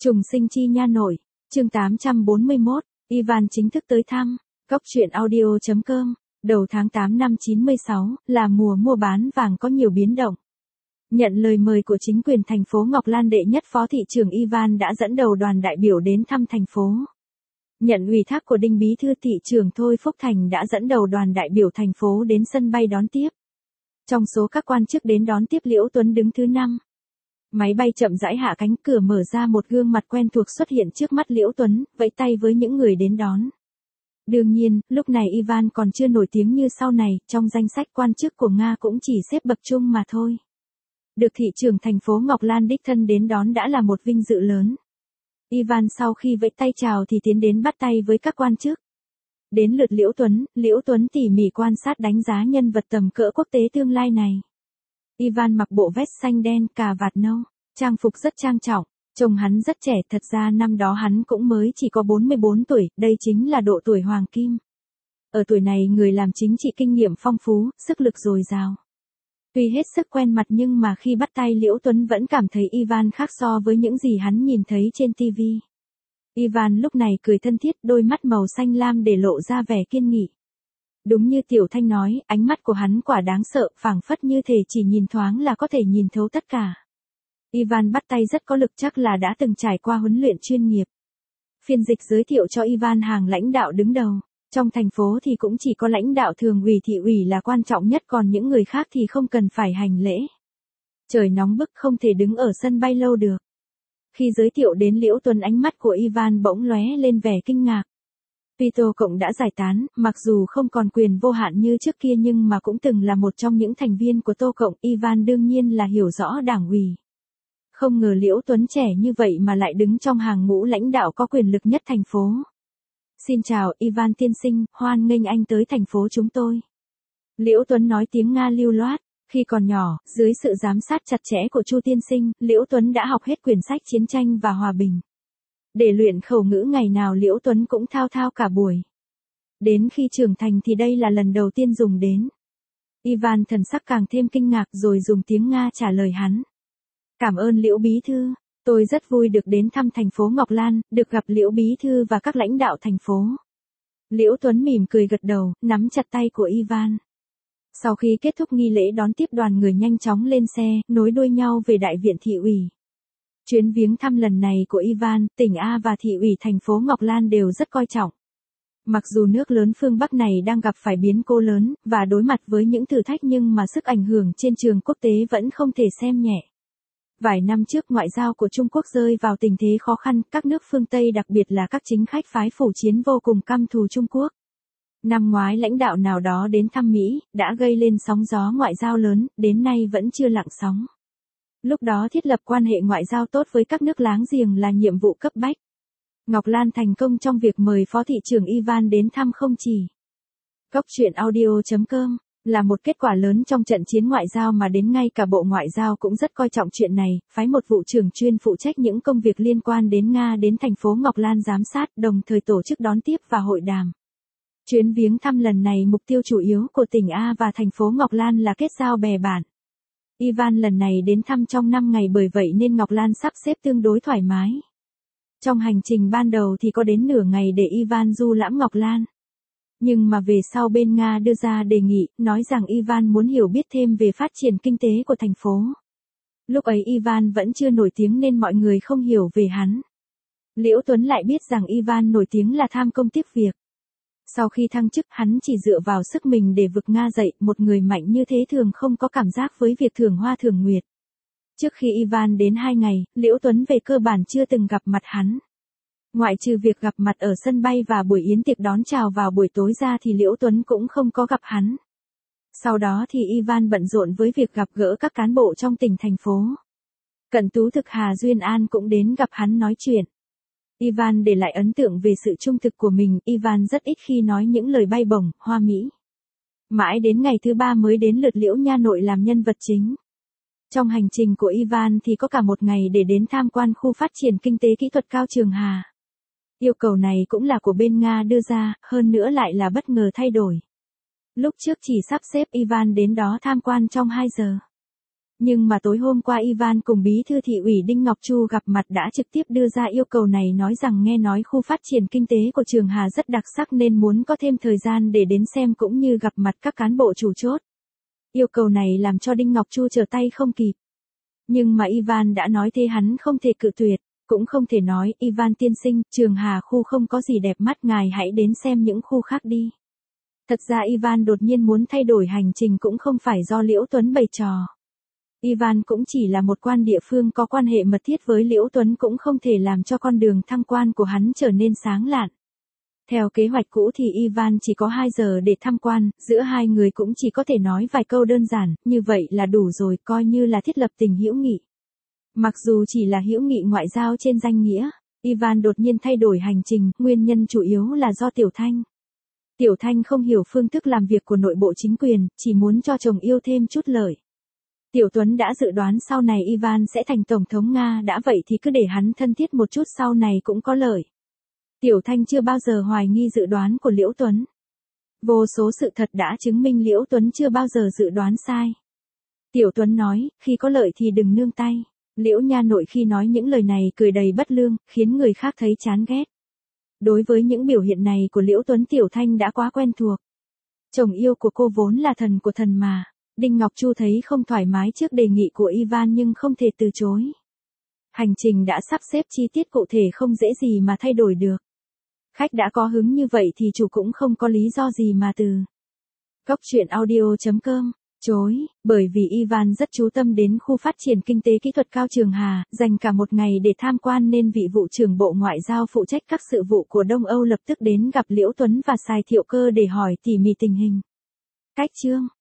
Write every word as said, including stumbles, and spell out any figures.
Trùng sinh chi nha nội, chương tám trăm bốn mươi mốt, Ivan chính thức tới thăm, Cốc truyện audio chấm com, đầu tháng tám năm chín mươi sáu, là mùa mua bán vàng có nhiều biến động. Nhận lời mời của chính quyền thành phố Ngọc Lan, đệ nhất phó thị trưởng Ivan đã dẫn đầu đoàn đại biểu đến thăm thành phố. Nhận ủy thác của Đinh Bí thư, thị trưởng Thôi Phúc Thành đã dẫn đầu đoàn đại biểu thành phố đến sân bay đón tiếp. Trong số các quan chức đến đón tiếp, Liễu Tuấn đứng thứ năm. Máy bay chậm rãi hạ cánh, cửa mở ra, một gương mặt quen thuộc xuất hiện trước mắt Liễu Tuấn, vẫy tay với những người đến đón. Đương nhiên, lúc này Ivan còn chưa nổi tiếng như sau này, trong danh sách quan chức của Nga cũng chỉ xếp bậc trung mà thôi. Được thị trưởng thành phố Ngọc Lan đích thân đến đón đã là một vinh dự lớn. Ivan sau khi vẫy tay chào thì tiến đến bắt tay với các quan chức. Đến lượt Liễu Tuấn, Liễu Tuấn tỉ mỉ quan sát đánh giá nhân vật tầm cỡ quốc tế tương lai này. Ivan mặc bộ vest xanh đen, cà vạt nâu, trang phục rất trang trọng, trông hắn rất trẻ, thật ra năm đó hắn cũng mới chỉ có bốn mươi bốn tuổi, đây chính là độ tuổi hoàng kim. Ở tuổi này người làm chính trị kinh nghiệm phong phú, sức lực dồi dào. Tuy hết sức quen mặt nhưng mà khi bắt tay Liễu Tuấn vẫn cảm thấy Ivan khác so với những gì hắn nhìn thấy trên ti vi. Ivan lúc này cười thân thiết, đôi mắt màu xanh lam để lộ ra vẻ kiên nghị. Đúng như Tiểu Thanh nói, ánh mắt của hắn quả đáng sợ, phảng phất như thể chỉ nhìn thoáng là có thể nhìn thấu tất cả. Ivan bắt tay rất có lực, chắc là đã từng trải qua huấn luyện chuyên nghiệp. Phiên dịch giới thiệu cho Ivan hàng lãnh đạo đứng đầu. Trong thành phố thì cũng chỉ có lãnh đạo thường ủy, thị ủy là quan trọng nhất, còn những người khác thì không cần phải hành lễ. Trời nóng bức, không thể đứng ở sân bay lâu được. Khi giới thiệu đến Liễu Tuấn, ánh mắt của Ivan bỗng lóe lên vẻ kinh ngạc. Tuy Tô Cộng đã giải tán, mặc dù không còn quyền vô hạn như trước kia nhưng mà cũng từng là một trong những thành viên của Tô Cộng, Ivan đương nhiên là hiểu rõ đảng ủy. Không ngờ Liễu Tuấn trẻ như vậy mà lại đứng trong hàng ngũ lãnh đạo có quyền lực nhất thành phố. Xin chào, Ivan tiên sinh, hoan nghênh anh tới thành phố chúng tôi. Liễu Tuấn nói tiếng Nga lưu loát. Khi còn nhỏ, dưới sự giám sát chặt chẽ của Chu tiên sinh, Liễu Tuấn đã học hết quyển sách chiến tranh và hòa bình. Để luyện khẩu ngữ, ngày nào Liễu Tuấn cũng thao thao cả buổi. Đến khi trưởng thành thì đây là lần đầu tiên dùng đến. Ivan thần sắc càng thêm kinh ngạc rồi dùng tiếng Nga trả lời hắn. Cảm ơn Liễu Bí thư, tôi rất vui được đến thăm thành phố Ngọc Lan, được gặp Liễu Bí thư và các lãnh đạo thành phố. Liễu Tuấn mỉm cười gật đầu, nắm chặt tay của Ivan. Sau khi kết thúc nghi lễ đón tiếp, đoàn người nhanh chóng lên xe, nối đuôi nhau về đại viện thị ủy. Chuyến viếng thăm lần này của Ivan, tỉnh A và thị ủy thành phố Ngọc Lan đều rất coi trọng. Mặc dù nước lớn phương Bắc này đang gặp phải biến cố lớn, và đối mặt với những thử thách nhưng mà sức ảnh hưởng trên trường quốc tế vẫn không thể xem nhẹ. Vài năm trước, ngoại giao của Trung Quốc rơi vào tình thế khó khăn, các nước phương Tây đặc biệt là các chính khách phái phủ chiến vô cùng căm thù Trung Quốc. Năm ngoái lãnh đạo nào đó đến thăm Mỹ, đã gây lên sóng gió ngoại giao lớn, đến nay vẫn chưa lặng sóng. Lúc đó thiết lập quan hệ ngoại giao tốt với các nước láng giềng là nhiệm vụ cấp bách. Ngọc Lan thành công trong việc mời phó thị trưởng Ivan đến thăm không chỉ. Cốc truyện audio chấm com là một kết quả lớn trong trận chiến ngoại giao mà đến ngay cả Bộ Ngoại giao cũng rất coi trọng chuyện này, phái một vụ trưởng chuyên phụ trách những công việc liên quan đến Nga đến thành phố Ngọc Lan giám sát, đồng thời tổ chức đón tiếp và hội đàm. Chuyến viếng thăm lần này, mục tiêu chủ yếu của tỉnh A và thành phố Ngọc Lan là kết giao bè bạn. Ivan lần này đến thăm trong năm ngày, bởi vậy nên Ngọc Lan sắp xếp tương đối thoải mái. Trong hành trình ban đầu thì có đến nửa ngày để Ivan du lãm Ngọc Lan. Nhưng mà về sau bên Nga đưa ra đề nghị, nói rằng Ivan muốn hiểu biết thêm về phát triển kinh tế của thành phố. Lúc ấy Ivan vẫn chưa nổi tiếng nên mọi người không hiểu về hắn. Liễu Tuấn lại biết rằng Ivan nổi tiếng là tham công tiếc việc. Sau khi thăng chức, hắn chỉ dựa vào sức mình để vực Nga dậy, một người mạnh như thế thường không có cảm giác với việc thưởng hoa thưởng nguyệt. Trước khi Ivan đến hai ngày, Liễu Tuấn về cơ bản chưa từng gặp mặt hắn. Ngoại trừ việc gặp mặt ở sân bay và buổi yến tiệc đón chào vào buổi tối ra thì Liễu Tuấn cũng không có gặp hắn. Sau đó thì Ivan bận rộn với việc gặp gỡ các cán bộ trong tỉnh thành phố. Cận Tú Thực Hà Duyên An cũng đến gặp hắn nói chuyện. Ivan để lại ấn tượng về sự trung thực của mình, Ivan rất ít khi nói những lời bay bổng, hoa mỹ. Mãi đến ngày thứ ba mới đến lượt Liễu nha nội làm nhân vật chính. Trong hành trình của Ivan thì có cả một ngày để đến tham quan khu phát triển kinh tế kỹ thuật cao Trường Hà. Yêu cầu này cũng là của bên Nga đưa ra, hơn nữa lại là bất ngờ thay đổi. Lúc trước chỉ sắp xếp Ivan đến đó tham quan trong hai giờ. Nhưng mà tối hôm qua Ivan cùng bí thư thị ủy Đinh Ngọc Chu gặp mặt đã trực tiếp đưa ra yêu cầu này, nói rằng nghe nói khu phát triển kinh tế của Trường Hà rất đặc sắc nên muốn có thêm thời gian để đến xem cũng như gặp mặt các cán bộ chủ chốt. Yêu cầu này làm cho Đinh Ngọc Chu trở tay không kịp. Nhưng mà Ivan đã nói thế hắn không thể cự tuyệt, cũng không thể nói, Ivan tiên sinh, Trường Hà khu không có gì đẹp mắt, ngài hãy đến xem những khu khác đi. Thật ra Ivan đột nhiên muốn thay đổi hành trình cũng không phải do Liễu Tuấn bày trò. Ivan cũng chỉ là một quan địa phương có quan hệ mật thiết với Liễu Tuấn, cũng không thể làm cho con đường thăng quan của hắn trở nên sáng lạn. Theo kế hoạch cũ thì Ivan chỉ có hai giờ để tham quan, giữa hai người cũng chỉ có thể nói vài câu đơn giản, như vậy là đủ rồi, coi như là thiết lập tình hữu nghị. Mặc dù chỉ là hữu nghị ngoại giao trên danh nghĩa, Ivan đột nhiên thay đổi hành trình, nguyên nhân chủ yếu là do Tiểu Thanh. Tiểu Thanh không hiểu phương thức làm việc của nội bộ chính quyền, chỉ muốn cho chồng yêu thêm chút lợi. Tiểu Tuấn đã dự đoán sau này Ivan sẽ thành Tổng thống Nga, đã vậy thì cứ để hắn thân thiết một chút, sau này cũng có lợi. Tiểu Thanh chưa bao giờ hoài nghi dự đoán của Liễu Tuấn. Vô số sự thật đã chứng minh Liễu Tuấn chưa bao giờ dự đoán sai. Tiểu Tuấn nói, khi có lợi thì đừng nương tay. Liễu nha nội khi nói những lời này cười đầy bất lương, khiến người khác thấy chán ghét. Đối với những biểu hiện này của Liễu Tuấn, Tiểu Thanh đã quá quen thuộc. Chồng yêu của cô vốn là thần của thần mà. Đinh Ngọc Chu thấy không thoải mái trước đề nghị của Ivan nhưng không thể từ chối. Hành trình đã sắp xếp chi tiết cụ thể, không dễ gì mà thay đổi được. Khách đã có hứng như vậy thì chủ cũng không có lý do gì mà từ. Cốc truyện audio chấm com chối, bởi vì Ivan rất chú tâm đến khu phát triển kinh tế kỹ thuật cao Trường Hà, dành cả một ngày để tham quan nên vị vụ trưởng Bộ Ngoại giao phụ trách các sự vụ của Đông Âu lập tức đến gặp Liễu Tuấn và Sài Thiệu Cơ để hỏi tỉ mỉ tình hình. Cách chương